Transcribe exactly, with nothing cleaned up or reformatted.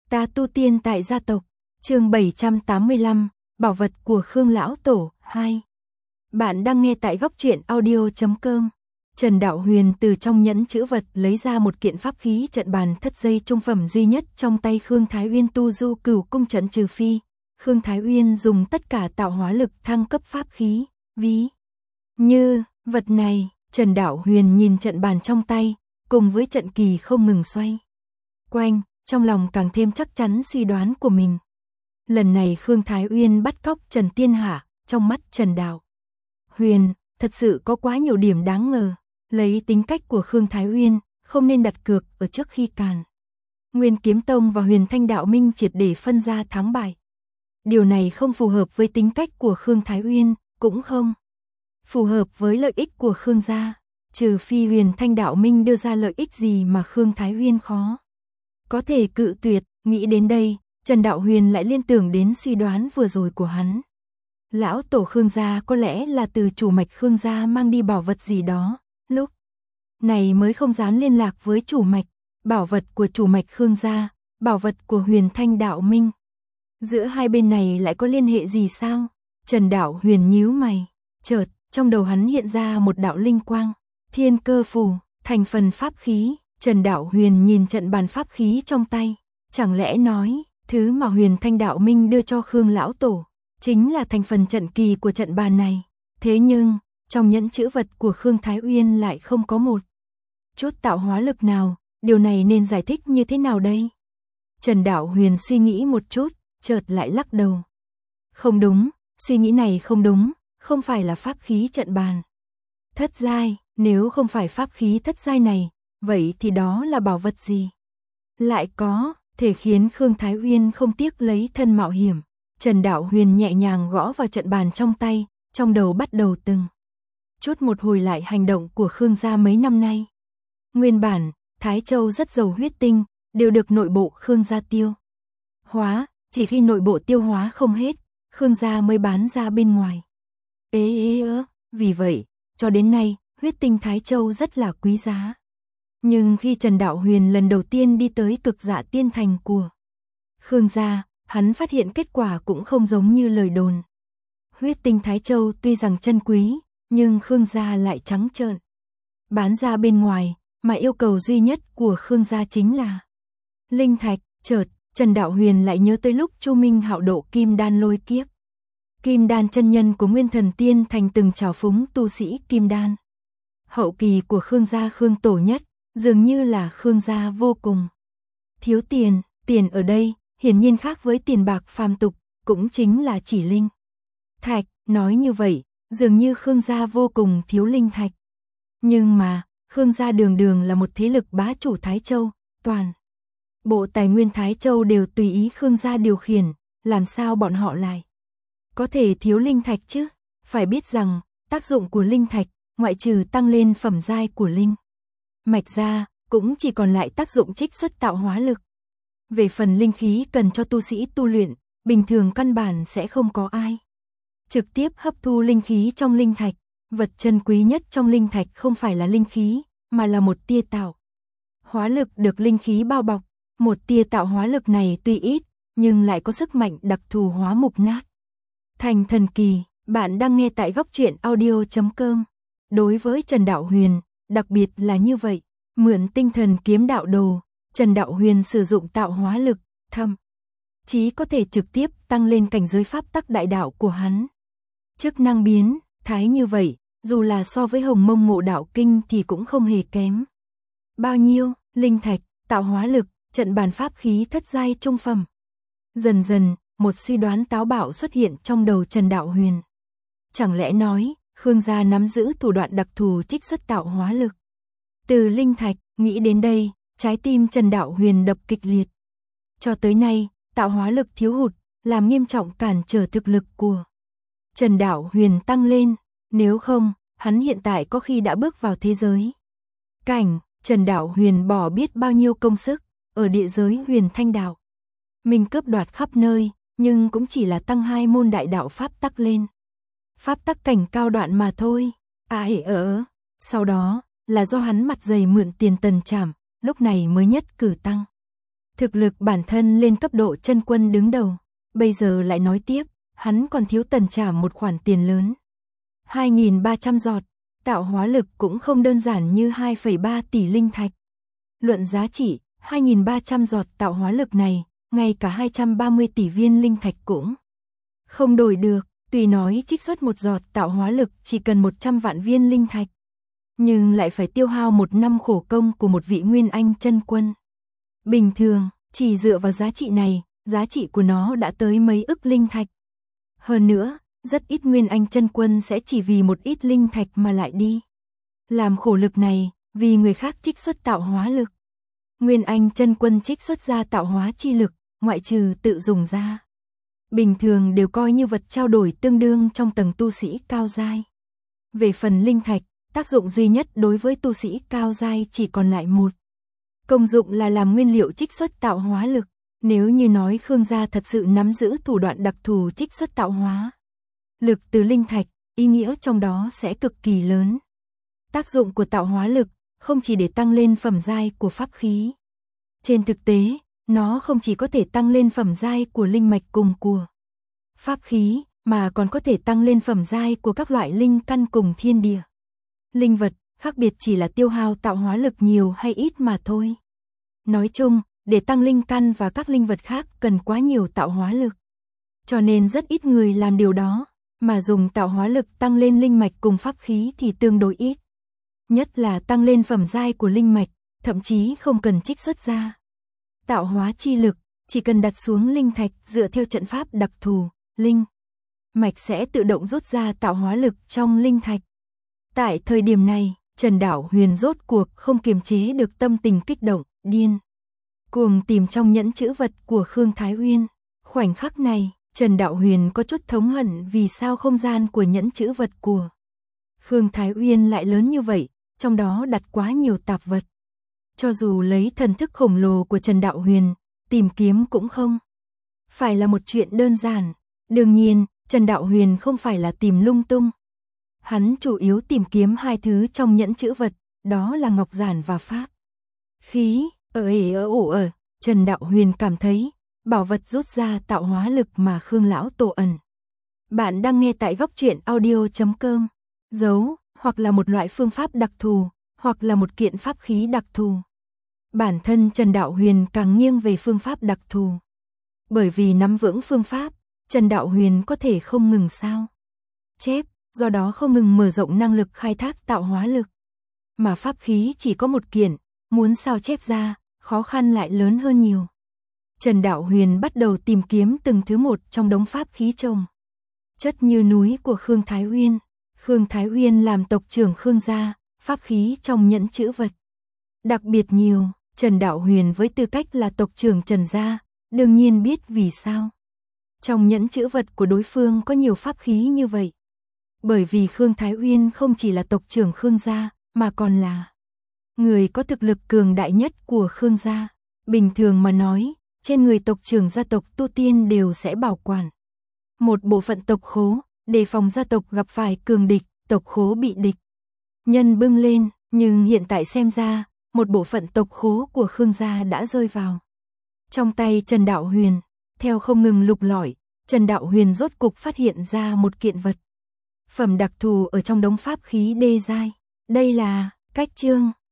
Ta tu tiên tại gia tộc, chương bảy trăm tám mươi lăm, bảo vật của Khương Lão Tổ, hai. Bạn đang nghe tại góc truyện audio chấm com. Trần Đạo Huyền từ trong nhẫn chữ vật lấy ra một kiện pháp khí trận bàn thất giây trung phẩm duy nhất trong tay Khương Thái Uyên tu du cửu cung trận trừ phi. Khương Thái Uyên dùng tất cả tạo hóa lực thăng cấp pháp khí, ví như vật này. Trần Đạo Huyền nhìn trận bàn trong tay, cùng với trận kỳ không ngừng xoay quanh, trong lòng càng thêm chắc chắn suy đoán của mình. Lần này Khương Thái Uyên bắt cóc Trần Tiên Hạ, trong mắt Trần Đạo Huyền, thật sự có quá nhiều điểm đáng ngờ. Lấy tính cách của Khương Thái Uyên, không nên đặt cược ở trước khi càn. Nguyên Kiếm Tông và Huyền Thanh Đạo Minh triệt để phân ra thắng bại. Điều này không phù hợp với tính cách của Khương Thái Uyên, cũng không phù hợp với lợi ích của Khương gia. Trừ phi Huyền Thanh Đạo Minh đưa ra lợi ích gì mà Khương Thái Uyên khó có thể cự tuyệt. Nghĩ đến đây, Trần Đạo Huyền lại liên tưởng đến suy đoán vừa rồi của hắn. Lão tổ Khương gia có lẽ là từ chủ mạch Khương gia mang đi bảo vật gì đó, lúc này mới không dám liên lạc với chủ mạch. Bảo vật của chủ mạch Khương gia, bảo vật của Huyền Thanh Đạo Minh, giữa hai bên này lại có liên hệ gì sao? Trần Đạo Huyền nhíu mày, chợt trong đầu hắn hiện ra một đạo linh quang, thiên cơ phù, thành phần pháp khí. Trần Đạo Huyền nhìn trận bàn pháp khí trong tay, chẳng lẽ nói, thứ mà Huyền Thanh Đạo Minh đưa cho Khương Lão Tổ, chính là thành phần trận kỳ của trận bàn này. Thế nhưng, trong nhẫn chữ vật của Khương Thái Uyên lại không có một chút tạo hóa lực nào, điều này nên giải thích như thế nào đây? Trần Đạo Huyền suy nghĩ một chút, chợt lại lắc đầu. Không đúng, suy nghĩ này không đúng, không phải là pháp khí trận bàn thất giai, nếu không phải pháp khí thất giai này, vậy thì đó là bảo vật gì? Lại có thể khiến Khương Thái Uyên không tiếc lấy thân mạo hiểm. Trần Đạo Huyền nhẹ nhàng gõ vào trận bàn trong tay, trong đầu bắt đầu từng chút một hồi lại hành động của Khương gia mấy năm nay. Nguyên bản, Thái Châu rất giàu huyết tinh, đều được nội bộ Khương gia tiêu hóa, chỉ khi nội bộ tiêu hóa không hết, Khương gia mới bán ra bên ngoài. Ê ê ơ, vì vậy, cho đến nay, huyết tinh Thái Châu rất là quý giá. Nhưng khi Trần Đạo Huyền lần đầu tiên đi tới Cực Dạ Tiên Thành của Khương gia, hắn phát hiện kết quả cũng không giống như lời đồn. Huyết tinh Thái Châu tuy rằng chân quý, nhưng Khương gia lại trắng trợn bán ra bên ngoài, mà yêu cầu duy nhất của Khương gia chính là linh thạch. Chợt, Trần Đạo Huyền lại nhớ tới lúc Chu Minh Hạo độ kim đan lôi kiếp. Kim đan chân nhân của Nguyên Thần Tiên Thành từng trào phúng tu sĩ kim đan hậu kỳ của Khương gia Khương Tổ Nhất, dường như là Khương gia vô cùng thiếu tiền. Tiền ở đây hiển nhiên khác với tiền bạc phàm tục, cũng chính là chỉ linh thạch. Nói như vậy, dường như Khương gia vô cùng thiếu linh thạch. Nhưng mà, Khương gia đường đường là một thế lực bá chủ Thái Châu, toàn bộ tài nguyên Thái Châu đều tùy ý Khương gia điều khiển, làm sao bọn họ lại có thể thiếu linh thạch chứ? Phải biết rằng, tác dụng của linh thạch, ngoại trừ tăng lên phẩm giai của linh mạch ra, cũng chỉ còn lại tác dụng trích xuất tạo hóa lực. Về phần linh khí cần cho tu sĩ tu luyện, bình thường căn bản sẽ không có ai trực tiếp hấp thu linh khí trong linh thạch. Vật chân quý nhất trong linh thạch không phải là linh khí, mà là một tia tạo hóa lực được linh khí bao bọc. Một tia tạo hóa lực này tuy ít, nhưng lại có sức mạnh đặc thù hóa mục nát thành thần kỳ. Bạn đang nghe tại góc truyện audio chấm com. Đối với Trần Đạo Huyền, đặc biệt là như vậy, mượn tinh thần kiếm đạo đồ, Trần Đạo Huyền sử dụng tạo hóa lực, thậm chí có thể trực tiếp tăng lên cảnh giới pháp tắc đại đạo của hắn. Chức năng biến thái như vậy, dù là so với Hồng Mông Ngộ Đạo Kinh thì cũng không hề kém bao nhiêu. Linh thạch, tạo hóa lực, trận bàn pháp khí thất giai trung phẩm. Dần dần, một suy đoán táo bạo xuất hiện trong đầu Trần Đạo Huyền. Chẳng lẽ nói, Khương gia nắm giữ thủ đoạn đặc thù trích xuất tạo hóa lực từ linh thạch? Nghĩ đến đây, trái tim Trần Đạo Huyền đập kịch liệt. Cho tới nay, tạo hóa lực thiếu hụt, làm nghiêm trọng cản trở thực lực của Trần Đạo Huyền tăng lên. Nếu không, hắn hiện tại có khi đã bước vào thế giới cảnh. Trần Đạo Huyền bỏ biết bao nhiêu công sức ở địa giới Huyền Thanh Đạo mình cướp đoạt khắp nơi, nhưng cũng chỉ là tăng hai môn đại đạo pháp tắc lên pháp tắc cảnh cao đoạn mà thôi. Ai ở sau đó là do hắn mặt dày mượn tiền Tần Trảm, lúc này mới nhất cử tăng Thực lực bản thân lên cấp độ chân quân đứng đầu, bây giờ lại nói tiếp, hắn còn thiếu Tần Trảm một khoản tiền lớn. hai nghìn ba trăm giọt, tạo hóa lực cũng không đơn giản như hai phẩy ba tỷ linh thạch. Luận giá trị, hai nghìn ba trăm giọt tạo hóa lực này, ngay cả hai trăm ba mươi tỷ viên linh thạch cũng không đổi được, tuy nói trích xuất một giọt tạo hóa lực chỉ cần một trăm vạn viên linh thạch, nhưng lại phải tiêu hao một năm khổ công của một vị nguyên anh chân quân. Bình thường, chỉ dựa vào giá trị này, giá trị của nó đã tới mấy ức linh thạch. Hơn nữa, rất ít nguyên anh chân quân sẽ chỉ vì một ít linh thạch mà lại đi làm khổ lực này, vì người khác trích xuất tạo hóa lực. Nguyên anh chân quân trích xuất ra tạo hóa chi lực, ngoại trừ tự dùng ra, bình thường đều coi như vật trao đổi tương đương trong tầng tu sĩ cao giai. Về phần linh thạch, tác dụng duy nhất đối với tu sĩ cao giai chỉ còn lại một công dụng là làm nguyên liệu trích xuất tạo hóa lực. Nếu như nói Khương gia thật sự nắm giữ thủ đoạn đặc thù trích xuất tạo hóa lực từ linh thạch, ý nghĩa trong đó sẽ cực kỳ lớn. Tác dụng của tạo hóa lực không chỉ để tăng lên phẩm giai của pháp khí. Trên thực tế, nó không chỉ có thể tăng lên phẩm giai của linh mạch cùng của pháp khí, mà còn có thể tăng lên phẩm giai của các loại linh căn cùng thiên địa. Linh vật, khác biệt chỉ là tiêu hao tạo hóa lực nhiều hay ít mà thôi. Nói chung, để tăng linh căn và các linh vật khác cần quá nhiều tạo hóa lực. Cho nên rất ít người làm điều đó, mà dùng tạo hóa lực tăng lên linh mạch cùng pháp khí thì tương đối ít. Nhất là tăng lên phẩm giai của linh mạch, thậm chí không cần trích xuất ra tạo hóa chi lực, chỉ cần đặt xuống linh thạch dựa theo trận pháp đặc thù, linh mạch sẽ tự động rút ra tạo hóa lực trong linh thạch. Tại thời điểm này, Trần Đạo Huyền rốt cuộc không kiềm chế được tâm tình kích động, điên cuồng tìm trong nhẫn chữ vật của Khương Thái Uyên. Khoảnh khắc này, Trần Đạo Huyền có chút thống hận vì sao không gian của nhẫn chữ vật của Khương Thái Uyên lại lớn như vậy, trong đó đặt quá nhiều tạp vật. Cho dù lấy thần thức khổng lồ của Trần Đạo Huyền, tìm kiếm cũng không phải là một chuyện đơn giản. Đương nhiên, Trần Đạo Huyền không phải là tìm lung tung. Hắn chủ yếu tìm kiếm hai thứ trong nhẫn chữ vật, đó là ngọc giản và pháp khí. Ở ể ở ổ ở, Trần Đạo Huyền cảm thấy, bảo vật rút ra tạo hóa lực mà Khương lão tổ ẩn. Bạn đang nghe tại góc truyện audio chấm com. Giấu, hoặc là một loại phương pháp đặc thù, hoặc là một kiện pháp khí đặc thù. Bản thân Trần Đạo Huyền càng nghiêng về phương pháp đặc thù. Bởi vì nắm vững phương pháp, Trần Đạo Huyền có thể không ngừng sao chép, do đó không ngừng mở rộng năng lực khai thác tạo hóa lực. Mà pháp khí chỉ có một kiện, muốn sao chép ra, khó khăn lại lớn hơn nhiều. Trần Đạo Huyền bắt đầu tìm kiếm từng thứ một trong đống pháp khí chồng chất như núi của Khương Thái Uyên. Khương Thái Uyên làm tộc trưởng Khương gia, pháp khí trong nhẫn chữ vật đặc biệt nhiều. Trần Đạo Huyền với tư cách là tộc trưởng Trần gia, đương nhiên biết vì sao trong nhẫn chữ vật của đối phương có nhiều pháp khí như vậy. Bởi vì Khương Thái Uyên không chỉ là tộc trưởng Khương gia, mà còn là người có thực lực cường đại nhất của Khương gia. Bình thường mà nói, trên người tộc trưởng gia tộc tu tiên đều sẽ bảo quản một bộ phận tộc khố, đề phòng gia tộc gặp phải cường địch, tộc khố bị địch nhân bưng lên. Nhưng hiện tại xem ra, một bộ phận tộc khố của Khương gia đã rơi vào trong tay Trần Đạo Huyền. Theo không ngừng lục lọi, Trần Đạo Huyền rốt cục phát hiện ra một kiện vật phẩm đặc thù ở trong đống pháp khí đê giai. Đây là cách chương